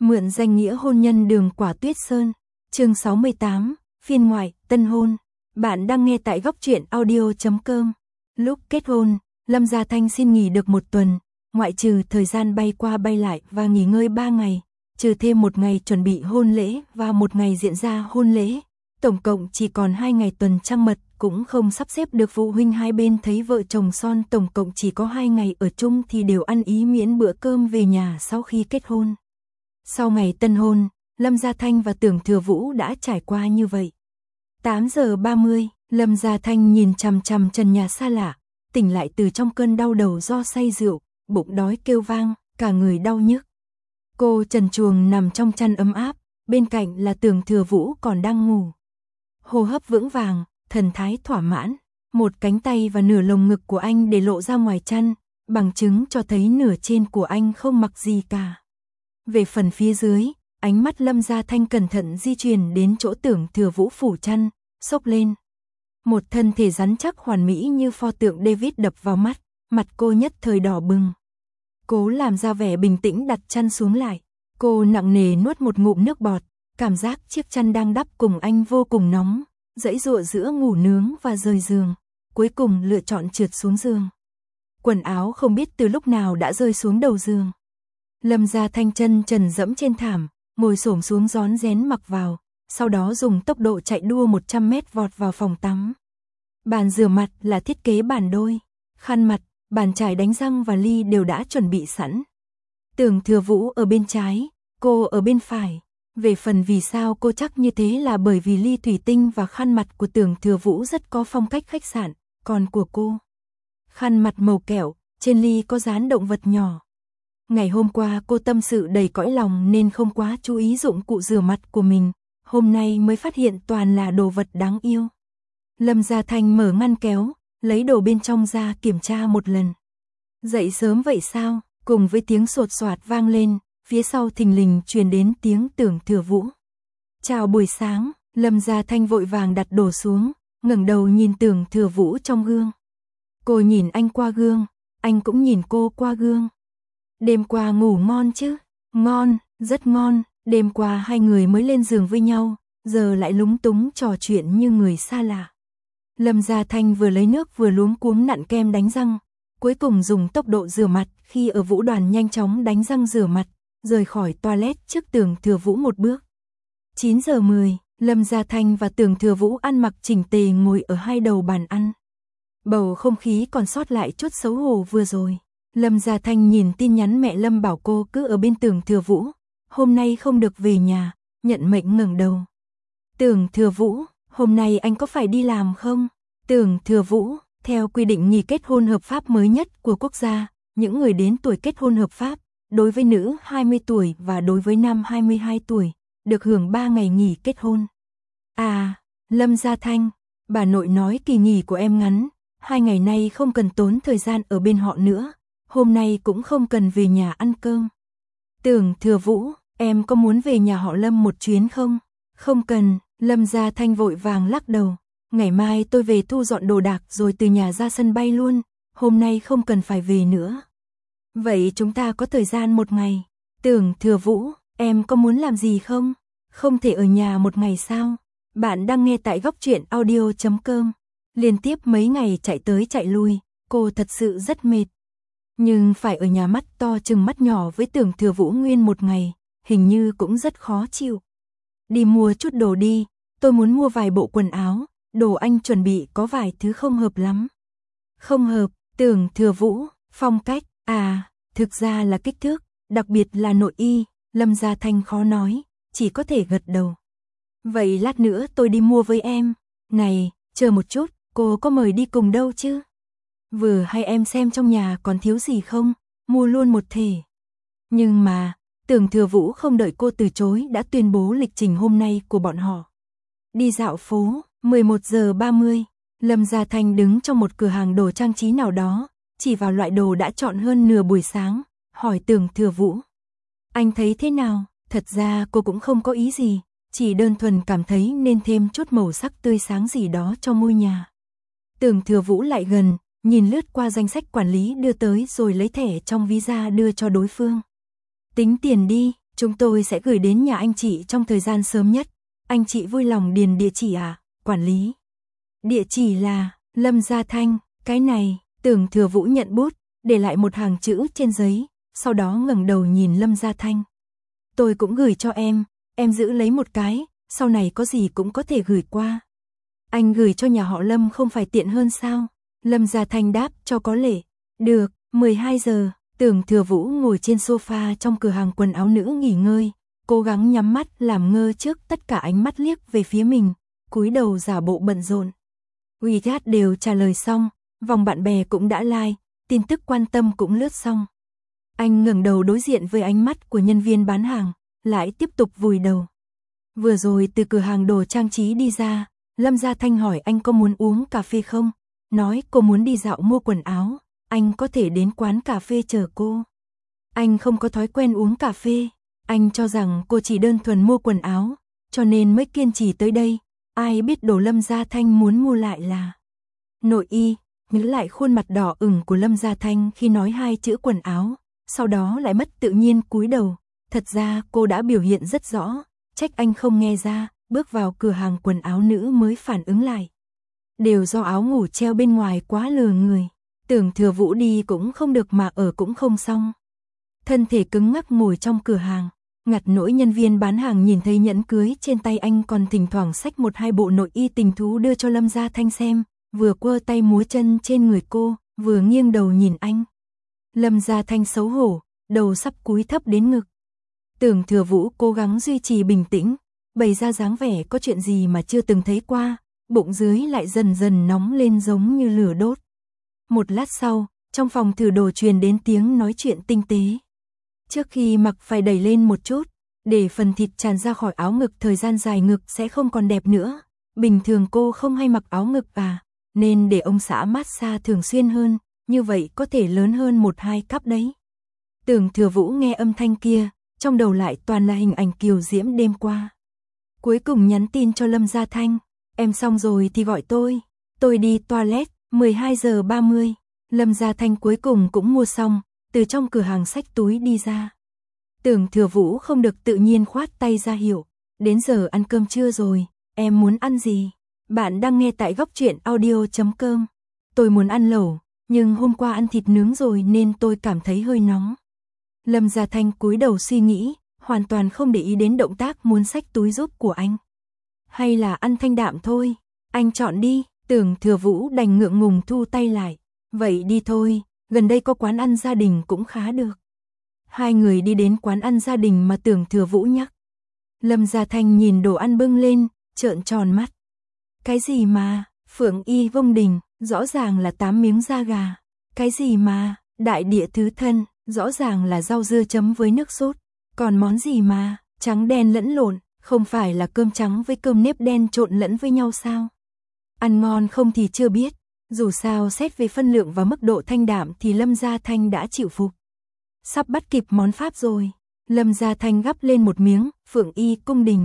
Mượn danh nghĩa hôn nhân đường Quả Tuyết Sơn. Chương 68, phiên ngoại, tân hôn. Bạn đang nghe tại góc truyện audio.com. Lúc kết hôn, Lâm Gia Thanh xin nghỉ được 1 tuần, ngoại trừ thời gian bay qua bay lại và nghỉ ngơi 3 ngày, trừ thêm 1 ngày chuẩn bị hôn lễ và 1 ngày diễn ra hôn lễ. Tổng cộng chỉ còn 2 ngày tuần trăng mật, cũng không sắp xếp được phụ huynh hai bên thấy vợ chồng son tổng cộng chỉ có 2 ngày ở chung thì đều ăn ý miễn bữa cơm về nhà sau khi kết hôn. Sau ngày tân hôn, Lâm Gia Thanh và Tưởng Thừa Vũ đã trải qua như vậy. 8 giờ 30, Lâm Gia Thanh nhìn chằm chằm trần nhà xa lạ, tỉnh lại từ trong cơn đau đầu do say rượu, bụng đói kêu vang, cả người đau nhức. Cô trần truồng nằm trong chăn ấm áp, bên cạnh là Tưởng Thừa Vũ còn đang ngủ. Hô hấp vững vàng, thần thái thỏa mãn, một cánh tay và nửa lồng ngực của anh để lộ ra ngoài chăn, bằng chứng cho thấy nửa trên của anh không mặc gì cả. Về phần phía dưới, ánh mắt Lâm Gia Thanh cẩn thận di chuyển đến chỗ Tưởng Thừa Vũ phủ chăn, xốc lên. Một thân thể rắn chắc hoàn mỹ như pho tượng David đập vào mắt, mặt cô nhất thời đỏ bừng. Cố làm ra vẻ bình tĩnh đặt chăn xuống lại, cô nặng nề nuốt một ngụm nước bọt, cảm giác chiếc chăn đang đắp cùng anh vô cùng nóng, giãy giụa giữa ngủ nướng và rời giường, cuối cùng lựa chọn trượt xuống giường. Quần áo không biết từ lúc nào đã rơi xuống đầu giường. Lâm Gia Thanh chân trần dẫm trên thảm, ngồi xổm xuống rón rén mặc vào, sau đó dùng tốc độ chạy đua 100 mét vọt vào phòng tắm. Bàn rửa mặt là thiết kế bàn đôi, khăn mặt, bàn chải đánh răng và ly đều đã chuẩn bị sẵn. Tưởng Thừa Vũ ở bên trái, cô ở bên phải. Về phần vì sao cô chắc như thế là bởi vì ly thủy tinh và khăn mặt của Tưởng Thừa Vũ rất có phong cách khách sạn, còn của cô, khăn mặt màu kẹo, trên ly có dán động vật nhỏ. Ngày hôm qua cô tâm sự đầy cõi lòng nên không quá chú ý dụng cụ rửa mặt của mình, hôm nay mới phát hiện toàn là đồ vật đáng yêu. Lâm Gia Thanh mở ngăn kéo, lấy đồ bên trong ra kiểm tra một lần. Dậy sớm vậy sao? Cùng với tiếng sột soạt vang lên, phía sau thình lình truyền đến tiếng Tưởng Thừa Vũ. Chào buổi sáng, Lâm Gia Thanh vội vàng đặt đồ xuống, ngẩng đầu nhìn Tưởng Thừa Vũ trong gương. Cô nhìn anh qua gương, anh cũng nhìn cô qua gương. Đêm qua ngủ ngon chứ? Ngon, rất ngon, đêm qua hai người mới lên giường với nhau, giờ lại lúng túng trò chuyện như người xa lạ. Lâm Gia Thanh vừa lấy nước vừa luống cuống nặn kem đánh răng, cuối cùng dùng tốc độ rửa mặt khi ở Vũ Đoàn nhanh chóng đánh răng rửa mặt, rời khỏi toilet trước Tưởng Thừa Vũ một bước. 9 giờ 10, Lâm Gia Thanh và Tưởng Thừa Vũ ăn mặc chỉnh tề ngồi ở hai đầu bàn ăn. Bầu không khí còn sót lại chút xấu hổ vừa rồi. Lâm Gia Thanh nhìn tin nhắn mẹ Lâm bảo cô cứ ở bên Tưởng Thừa Vũ, hôm nay không được về nhà, nhận mệnh ngẩng đầu. Tưởng Thừa Vũ, hôm nay anh có phải đi làm không? Tưởng Thừa Vũ, theo quy định nghỉ kết hôn hợp pháp mới nhất của quốc gia, những người đến tuổi kết hôn hợp pháp, đối với nữ 20 tuổi và đối với nam 22 tuổi, được hưởng 3 ngày nghỉ kết hôn. À, Lâm Gia Thanh, bà nội nói kỳ nghỉ của em ngắn, 2 ngày nay không cần tốn thời gian ở bên họ nữa, hôm nay cũng không cần về nhà ăn cơm. Tưởng Thừa Vũ, em có muốn về nhà họ Lâm một chuyến không? Không cần, Lâm Gia Thanh vội vàng lắc đầu, ngày mai tôi về thu dọn đồ đạc rồi từ nhà ra sân bay luôn, hôm nay không cần phải về nữa. Vậy chúng ta có thời gian 1 ngày. Tưởng Thừa Vũ, em có muốn làm gì không? Không thể ở nhà 1 ngày sao? Bạn đang nghe tại góc truyện audio.com. Liên tiếp mấy ngày chạy tới chạy lui, cô thật sự rất mệt. Nhưng phải ở nhà mắt to chừng mắt nhỏ với Tưởng Thừa Vũ nguyên 1 ngày, hình như cũng rất khó chịu. Đi mua chút đồ đi, tôi muốn mua vài bộ quần áo, đồ anh chuẩn bị có vài thứ không hợp lắm. Không hợp, Tưởng Thừa Vũ, phong cách, à, thực ra là kích thước, đặc biệt là nội y, Lâm Gia Thanh khó nói, chỉ có thể gật đầu. Vậy lát nữa tôi đi mua với em. Này, chờ một chút, cô có mời đi cùng đâu chứ? Vừa hay em xem trong nhà còn thiếu gì không, mua luôn một thể. Nhưng mà, Tưởng Thừa Vũ không đợi cô từ chối đã tuyên bố lịch trình hôm nay của bọn họ. Đi dạo phố, 11 giờ 30, Lâm Gia Thanh đứng trong một cửa hàng đồ trang trí nào đó, chỉ vào loại đồ đã chọn hơn nửa buổi sáng, hỏi Tưởng Thừa Vũ. Anh thấy thế nào? Thật ra cô cũng không có ý gì, chỉ đơn thuần cảm thấy nên thêm chút màu sắc tươi sáng gì đó cho ngôi nhà. Tưởng Thừa Vũ lại gần, nhìn lướt qua danh sách quản lý đưa tới rồi lấy thẻ trong ví ra đưa cho đối phương. Tính tiền đi, Chúng tôi sẽ gửi đến nhà anh chị trong thời gian sớm nhất. Anh chị vui lòng điền địa chỉ à, quản lý? Địa chỉ là Lâm Gia Thanh, cái này. Tưởng Thừa Vũ nhận bút, để lại một hàng chữ trên giấy, sau đó ngẩng đầu nhìn Lâm Gia Thanh. Tôi cũng gửi cho em giữ lấy một cái, sau này có gì cũng có thể gửi qua. Anh gửi cho nhà họ Lâm không phải tiện hơn sao? Lâm Gia Thanh đáp cho có lệ. Được, 12 giờ, Tưởng Thừa Vũ ngồi trên sofa trong cửa hàng quần áo nữ nghỉ ngơi, cố gắng nhắm mắt làm ngơ trước tất cả ánh mắt liếc về phía mình, cúi đầu giả bộ bận rộn. WeChat đều trả lời xong, vòng bạn bè cũng đã like, tin tức quan tâm cũng lướt xong. Anh ngẩng đầu đối diện với ánh mắt của nhân viên bán hàng, lại tiếp tục vùi đầu. Vừa rồi từ cửa hàng đồ trang trí đi ra, Lâm Gia Thanh hỏi anh có muốn uống cà phê không? Nói cô muốn đi dạo mua quần áo, anh có thể đến quán cà phê chờ cô. Anh không có thói quen uống cà phê, anh cho rằng cô chỉ đơn thuần mua quần áo, cho nên mới kiên trì tới đây. Ai biết đồ Lâm Gia Thanh muốn mua lại là nội y. Nhớ lại khuôn mặt đỏ ửng của Lâm Gia Thanh khi nói hai chữ quần áo, sau đó lại mất tự nhiên cúi đầu. Thật ra cô đã biểu hiện rất rõ, trách anh không nghe ra, bước vào cửa hàng quần áo nữ mới phản ứng lại. Đều do áo ngủ treo bên ngoài quá lừa người. Tưởng Thừa Vũ đi cũng không được mà ở cũng không xong. Thân thể cứng ngắc ngồi trong cửa hàng, ngặt nỗi nhân viên bán hàng nhìn thấy nhẫn cưới trên tay anh còn thỉnh thoảng xách một hai bộ nội y tình thú đưa cho Lâm Gia Thanh xem, vừa quơ tay múa chân trên người cô, vừa nghiêng đầu nhìn anh. Lâm Gia Thanh xấu hổ, đầu sắp cúi thấp đến ngực. Tưởng Thừa Vũ cố gắng duy trì bình tĩnh, bày ra dáng vẻ có chuyện gì mà chưa từng thấy qua, bụng dưới lại dần dần nóng lên giống như lửa đốt. Một lát sau, trong phòng thử đồ truyền đến tiếng nói chuyện tinh tế. Trước khi mặc phải đẩy lên một chút, để phần thịt tràn ra khỏi áo ngực, thời gian dài ngực sẽ không còn đẹp nữa. Bình thường cô không hay mặc áo ngực à, nên để ông xã massage thường xuyên hơn, như vậy có thể lớn hơn 1-2 cắp đấy. Tưởng Thừa Vũ nghe âm thanh kia, trong đầu lại toàn là hình ảnh kiều diễm đêm qua. Cuối cùng nhắn tin cho Lâm Gia Thanh, em xong rồi thì gọi tôi đi toilet. 12 giờ 30, Lâm Gia Thanh cuối cùng cũng mua xong, từ trong cửa hàng xách túi đi ra. Tưởng Thừa Vũ không được tự nhiên khoát tay ra hiệu, đến giờ ăn cơm trưa rồi, em muốn ăn gì? Bạn đang nghe tại Góc Truyện Audio.com. Tôi muốn ăn lẩu, nhưng hôm qua ăn thịt nướng rồi nên tôi cảm thấy hơi nóng. Lâm Gia Thanh cúi đầu suy nghĩ, hoàn toàn không để ý đến động tác muốn xách túi giúp của anh. Hay là ăn thanh đạm thôi, anh chọn đi. Tưởng Thừa Vũ đành ngượng ngùng thu tay lại. Vậy đi thôi, gần đây có quán ăn gia đình cũng khá được. Hai người đi đến quán ăn gia đình mà Tưởng Thừa Vũ nhắc. Lâm Gia Thanh nhìn đồ ăn bưng lên, trợn tròn mắt. Cái gì mà, Phượng Y Vông Đình, rõ ràng là 8 miếng da gà. Cái gì mà, Đại Địa Thứ Thân, rõ ràng là rau dưa chấm với nước sốt. Còn món gì mà, trắng đen lẫn lộn, không phải là cơm trắng với cơm nếp đen trộn lẫn với nhau sao? Ăn ngon không thì chưa biết, dù sao xét về phân lượng và mức độ thanh đạm thì Lâm Gia Thanh đã chịu phục. Sắp bắt kịp món Pháp rồi, Lâm Gia Thanh gắp lên một miếng, Phượng Y Cung Đình.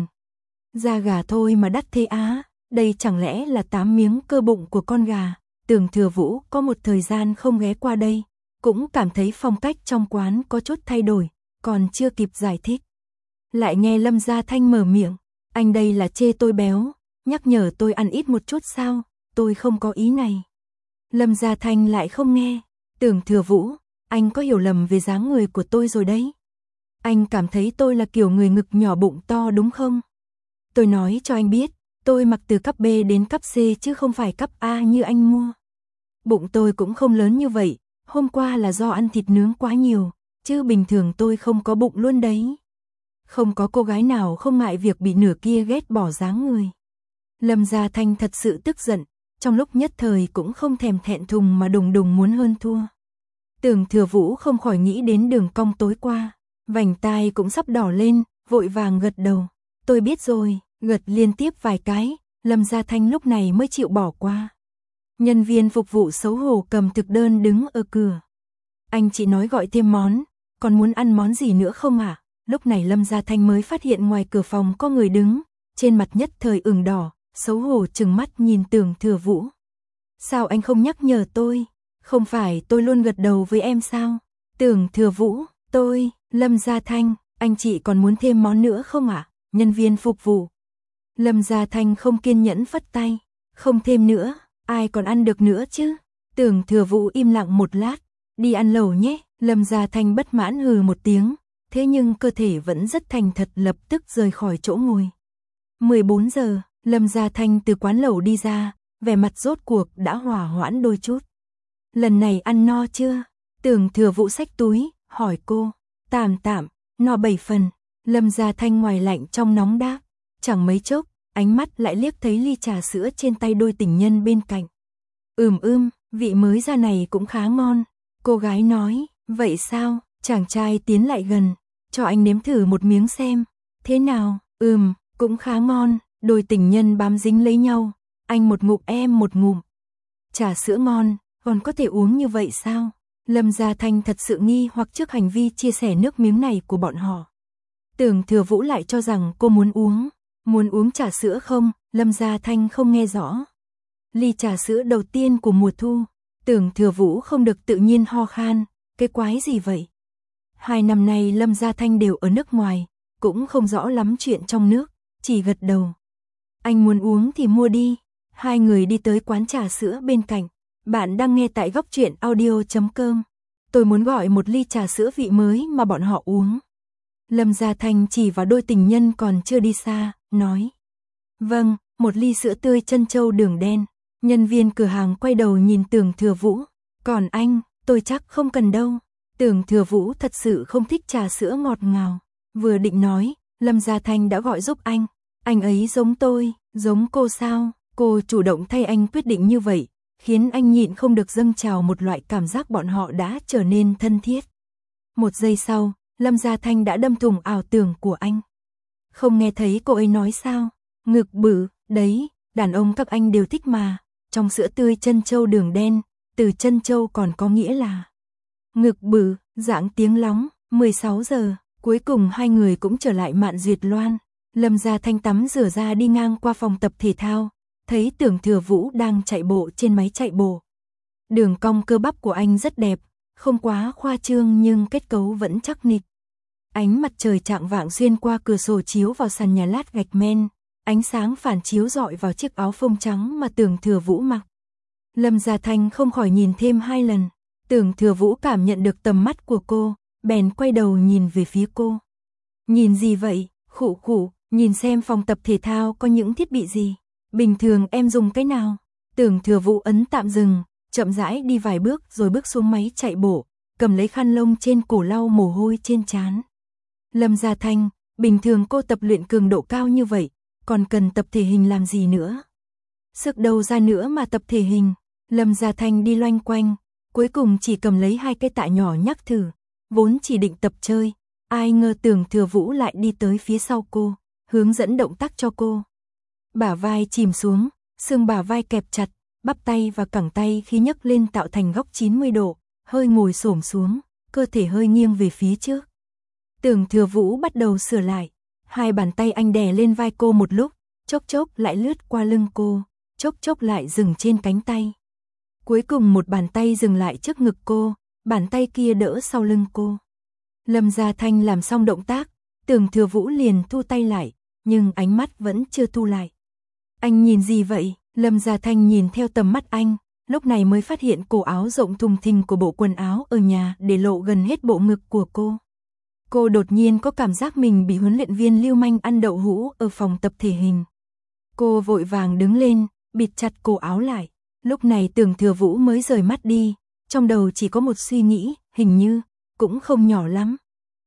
Da gà thôi mà đắt thế á, đây chẳng lẽ là 8 miếng cơ bụng của con gà. Tưởng Thừa Vũ có một thời gian không ghé qua đây, cũng cảm thấy phong cách trong quán có chút thay đổi, còn chưa kịp giải thích. Lại nghe Lâm Gia Thanh mở miệng, anh đây là chê tôi béo, nhắc nhở tôi ăn ít một chút sao, tôi không có ý này. Lâm Gia Thanh lại không nghe, Tưởng Thừa Vũ, anh có hiểu lầm về dáng người của tôi rồi đấy. Anh cảm thấy tôi là kiểu người ngực nhỏ bụng to đúng không? Tôi nói cho anh biết, tôi mặc từ cấp B đến cấp C chứ không phải cấp A như anh mua. Bụng tôi cũng không lớn như vậy, hôm qua là do ăn thịt nướng quá nhiều, chứ bình thường tôi không có bụng luôn đấy. Không có cô gái nào không ngại việc bị nửa kia ghét bỏ dáng người. Lâm Gia Thanh thật sự tức giận, trong lúc nhất thời cũng không thèm thẹn thùng mà đùng đùng muốn hơn thua. Tưởng Thừa Vũ không khỏi nghĩ đến đường cong tối qua, vành tai cũng sắp đỏ lên, vội vàng gật đầu. Tôi biết rồi, gật liên tiếp vài cái, Lâm Gia Thanh lúc này mới chịu bỏ qua. Nhân viên phục vụ xấu hổ cầm thực đơn đứng ở cửa. Anh chị nói gọi thêm món, còn muốn ăn món gì nữa không ạ? Lúc này Lâm Gia Thanh mới phát hiện ngoài cửa phòng có người đứng, trên mặt nhất thời ửng đỏ, xấu hổ trừng mắt nhìn Tưởng Thừa Vũ. Sao anh không nhắc nhở tôi? Không phải tôi luôn gật đầu với em sao? Tưởng Thừa Vũ, Lâm Gia Thanh, Anh chị còn muốn thêm món nữa không ạ? Nhân viên phục vụ. Lâm Gia Thanh không kiên nhẫn phất tay. Không thêm nữa, ai còn ăn được nữa chứ? Tưởng Thừa Vũ im lặng một lát. Đi ăn lẩu nhé. Lâm Gia Thanh bất mãn hừ một tiếng. Thế nhưng cơ thể vẫn rất thành thật, lập tức rời khỏi chỗ ngồi. 14 giờ, Lâm Gia Thanh từ quán lẩu đi ra, vẻ mặt rốt cuộc đã hòa hoãn đôi chút. Lần này ăn no chưa? Tưởng Thừa Vũ xách túi, hỏi cô. Tạm, no 7 phần. Lâm Gia Thanh ngoài lạnh trong nóng đáp. Chẳng mấy chốc, ánh mắt lại liếc thấy ly trà sữa trên tay đôi tình nhân bên cạnh. Vị mới ra này cũng khá ngon. Cô gái nói, vậy sao? Chàng trai tiến lại gần, cho anh nếm thử một miếng xem. Thế nào? Cũng khá ngon. Đôi tình nhân bám dính lấy nhau. Anh một ngụm em một ngụm. Trà sữa ngon, còn có thể uống như vậy sao? Lâm Gia Thanh thật sự nghi hoặc trước hành vi chia sẻ nước miếng này của bọn họ. Tưởng Thừa Vũ lại cho rằng cô muốn uống trà sữa không? Lâm Gia Thanh không nghe rõ. Ly trà sữa đầu tiên của mùa thu. Tưởng Thừa Vũ không được tự nhiên ho khan. Cái quái gì vậy? 2 năm nay Lâm Gia Thanh đều ở nước ngoài, cũng không rõ lắm chuyện trong nước, chỉ gật đầu. Anh muốn uống thì mua đi. Hai người đi tới quán trà sữa bên cạnh. Bạn đang nghe tại Góc Truyện Audio.com. Tôi muốn gọi một ly trà sữa vị mới mà bọn họ uống. Lâm Gia Thanh chỉ vào đôi tình nhân còn chưa đi xa, nói. Vâng, một ly sữa tươi trân châu đường đen. Nhân viên cửa hàng quay đầu nhìn Tưởng Thừa Vũ. Còn anh, tôi chắc không cần đâu. Tưởng Thừa Vũ thật sự không thích trà sữa ngọt ngào. Vừa định nói, Lâm Gia Thanh đã gọi giúp anh. Anh ấy giống tôi, giống cô sao? Cô chủ động thay anh quyết định như vậy, khiến anh nhịn không được dâng trào một loại cảm giác bọn họ đã trở nên thân thiết. Một giây sau, Lâm Gia Thanh đã đâm thủng ảo tưởng của anh. Không nghe thấy cô ấy nói sao? Ngực bự, đấy, đàn ông các anh đều thích mà. Trong sữa tươi trân châu đường đen, từ trân châu còn có nghĩa là ngực bự, dạng tiếng lóng. 16 giờ, cuối cùng hai người cũng trở lại Mạn Duyệt Loan. Lâm Gia Thanh tắm rửa ra đi ngang qua phòng tập thể thao, thấy Tưởng Thừa Vũ đang chạy bộ trên máy chạy bộ. Đường cong cơ bắp của anh rất đẹp, không quá khoa trương nhưng kết cấu vẫn chắc nịch. Ánh mặt trời chạng vạng xuyên qua cửa sổ chiếu vào sàn nhà lát gạch men, ánh sáng phản chiếu rọi vào chiếc áo phông trắng mà Tưởng Thừa Vũ mặc. Lâm Gia Thanh không khỏi nhìn thêm 2 lần. Tưởng Thừa Vũ cảm nhận được tầm mắt của cô, bèn quay đầu nhìn về phía cô. Nhìn gì vậy? Khụ, nhìn xem phòng tập thể thao có những thiết bị gì. Bình thường em dùng cái nào? Tưởng Thừa Vũ ấn tạm dừng, chậm rãi đi vài bước rồi bước xuống máy chạy bộ, cầm lấy khăn lông trên cổ lau mồ hôi trên trán. Lâm Gia Thanh, bình thường cô tập luyện cường độ cao như vậy, còn cần tập thể hình làm gì nữa? Sức đâu ra nữa mà tập thể hình? Lâm Gia Thanh đi loanh quanh, cuối cùng chỉ cầm lấy 2 cái tạ nhỏ nhắc thử, vốn chỉ định tập chơi, ai ngờ Tưởng Thừa Vũ lại đi tới phía sau cô, hướng dẫn động tác cho cô. Bả vai chìm xuống, xương bả vai kẹp chặt, bắp tay và cẳng tay khi nhấc lên tạo thành góc 90 độ, hơi ngồi xổm xuống, cơ thể hơi nghiêng về phía trước. Tưởng Thừa Vũ bắt đầu sửa lại, 2 bàn tay anh đè lên vai cô một lúc, chốc lại lướt qua lưng cô, chốc lại dừng trên cánh tay. Cuối cùng một bàn tay dừng lại trước ngực cô, bàn tay kia đỡ sau lưng cô. Lâm Gia Thanh làm xong động tác, Tưởng Thừa Vũ liền thu tay lại, nhưng ánh mắt vẫn chưa thu lại. Anh nhìn gì vậy? Lâm Gia Thanh nhìn theo tầm mắt anh, lúc này mới phát hiện cổ áo rộng thùng thình của bộ quần áo ở nhà để lộ gần hết bộ ngực của cô. Cô đột nhiên có cảm giác mình bị huấn luyện viên lưu manh ăn đậu hũ ở phòng tập thể hình. Cô vội vàng đứng lên, bịt chặt cổ áo lại. Lúc này Tưởng Thừa Vũ mới rời mắt đi, trong đầu chỉ có một suy nghĩ, hình như cũng không nhỏ lắm.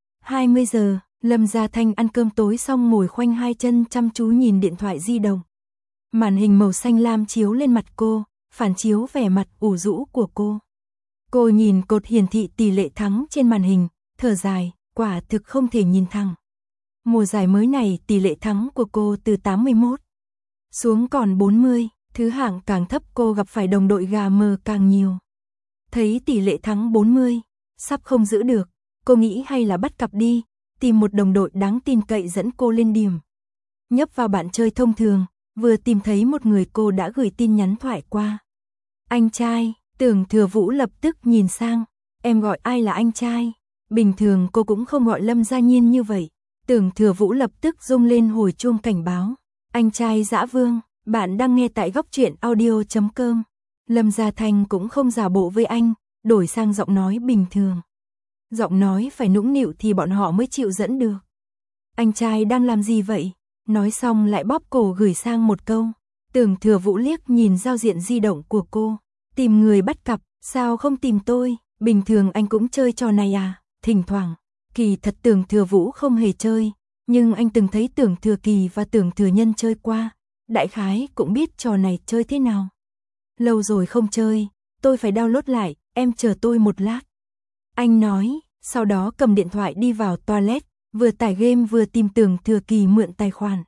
20 giờ, Lâm Gia Thanh ăn cơm tối xong ngồi khoanh 2 chân chăm chú nhìn điện thoại di động. Màn hình màu xanh lam chiếu lên mặt cô, phản chiếu vẻ mặt ủ rũ của cô. Cô nhìn cột hiển thị tỷ lệ thắng trên màn hình, thở dài, quả thực không thể nhìn thẳng. Mùa giải mới này tỷ lệ thắng của cô từ 81 xuống còn 40, thứ hạng càng thấp cô gặp phải đồng đội gà mờ càng nhiều. Thấy tỷ lệ thắng 40, sắp không giữ được, cô nghĩ hay là bắt cặp đi, tìm một đồng đội đáng tin cậy dẫn cô lên điểm. Nhấp vào bạn chơi thông thường, vừa tìm thấy một người cô đã gửi tin nhắn thoại qua. Anh trai, Tưởng Thừa Vũ lập tức nhìn sang, em gọi ai là anh trai? Bình thường cô cũng không gọi Lâm Gia Nhiên như vậy. Tưởng Thừa Vũ lập tức rung lên hồi chuông cảnh báo. Anh trai Dã Vương, bạn đang nghe tại góc truyện audio.com. Lâm Gia Thanh cũng không giả bộ với anh, đổi sang giọng nói bình thường. Giọng nói phải nũng nịu thì bọn họ mới chịu dẫn được. Anh trai đang làm gì vậy? Nói xong lại bóp cổ gửi sang một câu. Tưởng Thừa Vũ liếc nhìn giao diện di động của cô. Tìm người bắt cặp, sao không tìm tôi? Bình thường anh cũng chơi trò này à? Thỉnh thoảng. Kỳ thật Tưởng Thừa Vũ không hề chơi, nhưng anh từng thấy Tưởng Thừa Kỳ và Tưởng Thừa Nhân chơi qua. Đại khái cũng biết trò này chơi thế nào. Lâu rồi không chơi, tôi phải download lại, em chờ tôi một lát. Anh nói, sau đó cầm điện thoại đi vào toilet, vừa tải game vừa tìm Tưởng Thừa Kỳ mượn tài khoản.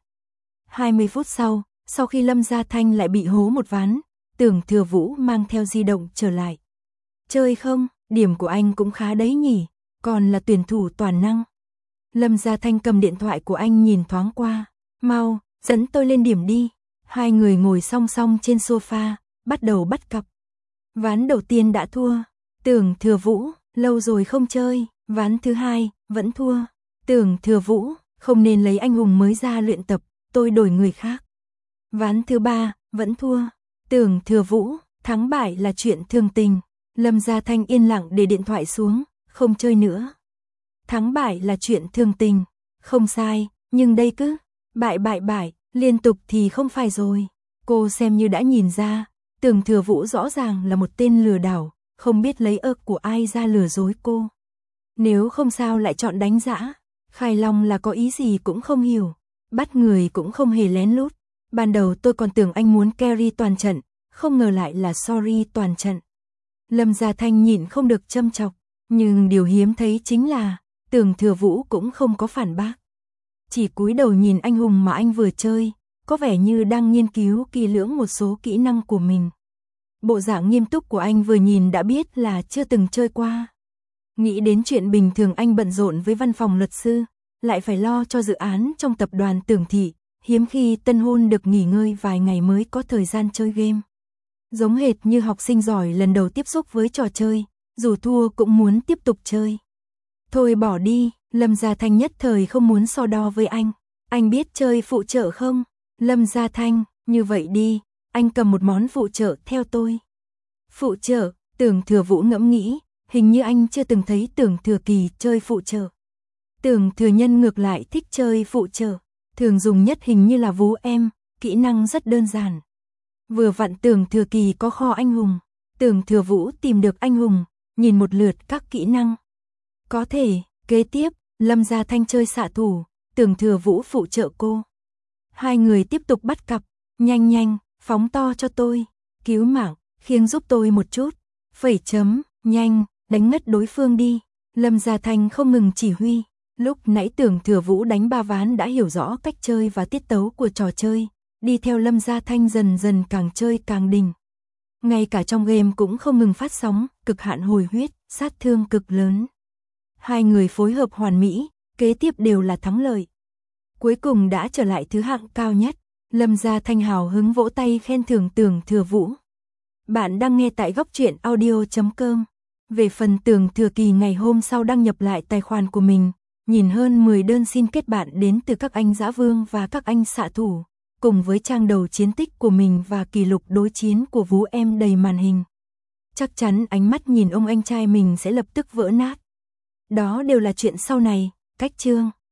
20 phút sau khi Lâm Gia Thanh lại bị hố một ván, Tưởng Thừa Vũ mang theo di động trở lại. Chơi không, điểm của anh cũng khá đấy nhỉ, còn là tuyển thủ toàn năng. Lâm Gia Thanh cầm điện thoại của anh nhìn thoáng qua, mau, dẫn tôi lên điểm đi. Hai người ngồi song song trên sofa, bắt đầu bắt cặp. Ván đầu tiên đã thua, Tưởng Thừa Vũ, lâu rồi không chơi, ván thứ hai, vẫn thua. Tưởng Thừa Vũ, không nên lấy anh hùng mới ra luyện tập, tôi đổi người khác. Ván thứ ba, vẫn thua. Tưởng Thừa Vũ, thắng bại là chuyện thường tình. Lâm Gia Thanh yên lặng để điện thoại xuống, không chơi nữa. Thắng bại là chuyện thường tình, không sai, nhưng đây cứ bại, liên tục thì không phải rồi. Cô xem như đã nhìn ra, Tưởng Thừa Vũ rõ ràng là một tên lừa đảo, không biết lấy ơ của ai ra lừa dối cô. Nếu không sao lại chọn đánh giã, Khai Long là có ý gì cũng không hiểu, bắt người cũng không hề lén lút. Ban đầu tôi còn tưởng anh muốn carry toàn trận, không ngờ lại là sorry toàn trận. Lâm Gia Thanh nhịn không được châm chọc, nhưng điều hiếm thấy chính là Tưởng Thừa Vũ cũng không có phản bác. Chỉ cúi đầu nhìn anh hùng mà anh vừa chơi, có vẻ như đang nghiên cứu kỹ lưỡng một số kỹ năng của mình. Bộ dạng nghiêm túc của anh vừa nhìn đã biết là chưa từng chơi qua. Nghĩ đến chuyện bình thường anh bận rộn với văn phòng luật sư, lại phải lo cho dự án trong tập đoàn Tưởng Thị, hiếm khi tân hôn được nghỉ ngơi vài ngày mới có thời gian chơi game. Giống hệt như học sinh giỏi lần đầu tiếp xúc với trò chơi, dù thua cũng muốn tiếp tục chơi. Thôi bỏ đi, Lâm Gia Thanh nhất thời không muốn so đo với anh. Anh biết chơi phụ trợ không? Lâm Gia Thanh, như vậy đi, anh cầm một món phụ trợ theo tôi. Phụ trợ, Tưởng Thừa Vũ ngẫm nghĩ, hình như anh chưa từng thấy Tưởng Thừa Kỳ chơi phụ trợ. Tưởng Thừa Nhân ngược lại thích chơi phụ trợ, thường dùng nhất hình như là vú em, kỹ năng rất đơn giản. Vừa vặn Tưởng Thừa Kỳ có kho anh hùng, Tưởng Thừa Vũ tìm được anh hùng, nhìn một lượt các kỹ năng. Có thể, kế tiếp, Lâm Gia Thanh chơi xạ thủ, Tưởng Thừa Vũ phụ trợ cô. Hai người tiếp tục bắt cặp, nhanh, phóng to cho tôi, cứu mạng, khiêng giúp tôi một chút, phẩy chấm, nhanh, đánh ngất đối phương đi. Lâm Gia Thanh không ngừng chỉ huy, lúc nãy Tưởng Thừa Vũ đánh 3 ván đã hiểu rõ cách chơi và tiết tấu của trò chơi, đi theo Lâm Gia Thanh dần dần càng chơi càng đỉnh. Ngay cả trong game cũng không ngừng phát sóng, cực hạn hồi huyết, sát thương cực lớn. Hai người phối hợp hoàn mỹ, kế tiếp đều là thắng lợi. Cuối cùng đã trở lại thứ hạng cao nhất, Lâm Gia Thanh hào hứng vỗ tay khen thưởng Tưởng Thừa Vũ. Bạn đang nghe tại góc truyện audio.com. Về phần Tưởng Thừa Kỳ ngày hôm sau đăng nhập lại tài khoản của mình, nhìn hơn 10 đơn xin kết bạn đến từ các anh Dã Vương và các anh xạ thủ, cùng với trang đầu chiến tích của mình và kỷ lục đối chiến của vú em đầy màn hình. Chắc chắn ánh mắt nhìn ông anh trai mình sẽ lập tức vỡ nát. Đó đều là chuyện sau này, cách chương.